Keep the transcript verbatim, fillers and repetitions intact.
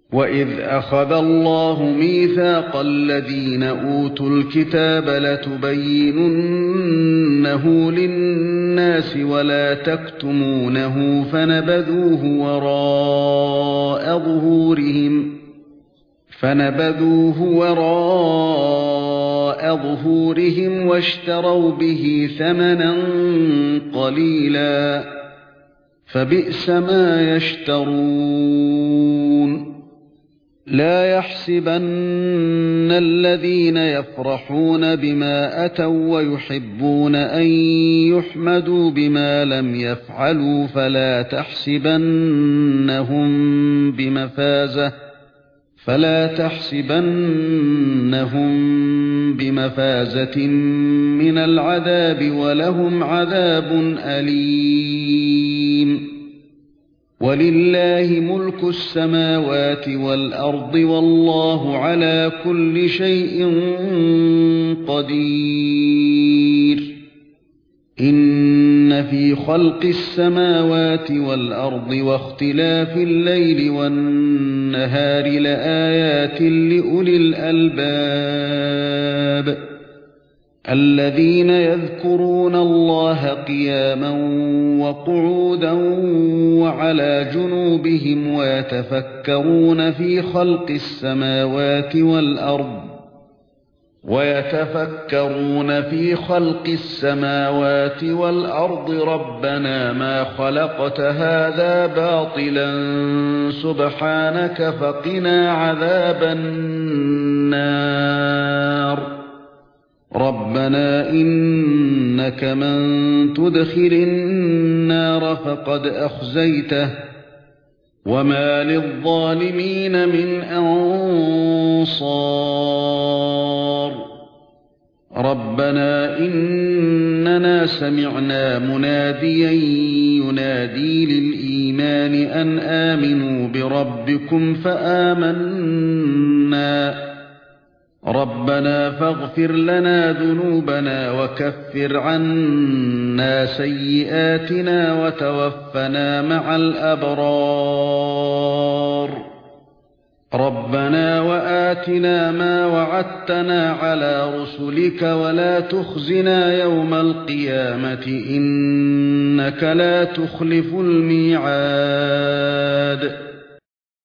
وَإِذْ أَخَذَ اللَّهُ مِيثَاقَ الَّذِينَ أُوتُوا الْكِتَابَ لَتُبَيِّنُنَّهُ لِلنَّاسِ وَلَا تَكْتُمُونَهُ فَنَبَذُوهُ وَرَاءَ ظُهُورِهِمْ فَنَبَذُوهُ وَرَاءَ ظُهُورِهِمْ وَاشْتَرَوْا بِهِ ثَمَنًا قَلِيلًا فَبِئْسَ مَا يَشْتَرُونَ لا يحسبن الذين يفرحون بما أتوا ويحبون أن يحمدوا بما لم يفعلوا فلا تحسبنهم بمفازة فلا تحسبنهم بمفازة من العذاب ولهم عذاب أليم وَلِلَّهِ مُلْكُ السَّمَاوَاتِ وَالْأَرْضِ وَاللَّهُ عَلَى كُلِّ شَيْءٍ قَدِيرٌ إِنَّ فِي خَلْقِ السَّمَاوَاتِ وَالْأَرْضِ وَاخْتِلَافِ اللَّيْلِ وَالنَّهَارِ لَآيَاتٍ لِأُولِي الْأَلْبَابِ الَّذِينَ يَذْكُرُونَ اللَّهَ قِيَامًا وَقُعُودًا وَعَلَى جُنُوبِهِمْ وَيَتَفَكَّرُونَ في خَلْقِ السَّمَاوَاتِ وَالْأَرْضِ وَيَتَفَكَّرُونَ في خَلْقِ السَّمَاوَاتِ وَالْأَرْضِ رَبَّنَا مَا خَلَقْتَ هَذَا بَاطِلًا سُبْحَانَكَ فَقِنَا عَذَابَ النَّارِ رَبَّنَا إِنَّكَ مَن تُدْخِلِ النَّارَ فَقَدْ أَخْزَيْتَهُ وَمَا لِلظَّالِمِينَ مِنْ أَنصَارٍ رَبَّنَا إِنَّنَا سَمِعْنَا مُنَادِيًا يُنَادِي لِلْإِيمَانِ أَنْ آمِنُوا بِرَبِّكُمْ فَآمَنَّا رَبَّنَا فَاغْفِرْ لَنَا ذُنُوبَنَا وَكَفِّرْ عَنَّا سَيِّئَاتِنَا وَتَوَفَّنَا مَعَ الْأَبْرَارِ رَبَّنَا وَآتِنَا مَا وَعَدتَّنَا عَلَى رُسُلِكَ وَلَا تُخْزِنَا يَوْمَ الْقِيَامَةِ إِنَّكَ لَا تُخْلِفُ الْمِيعَادَ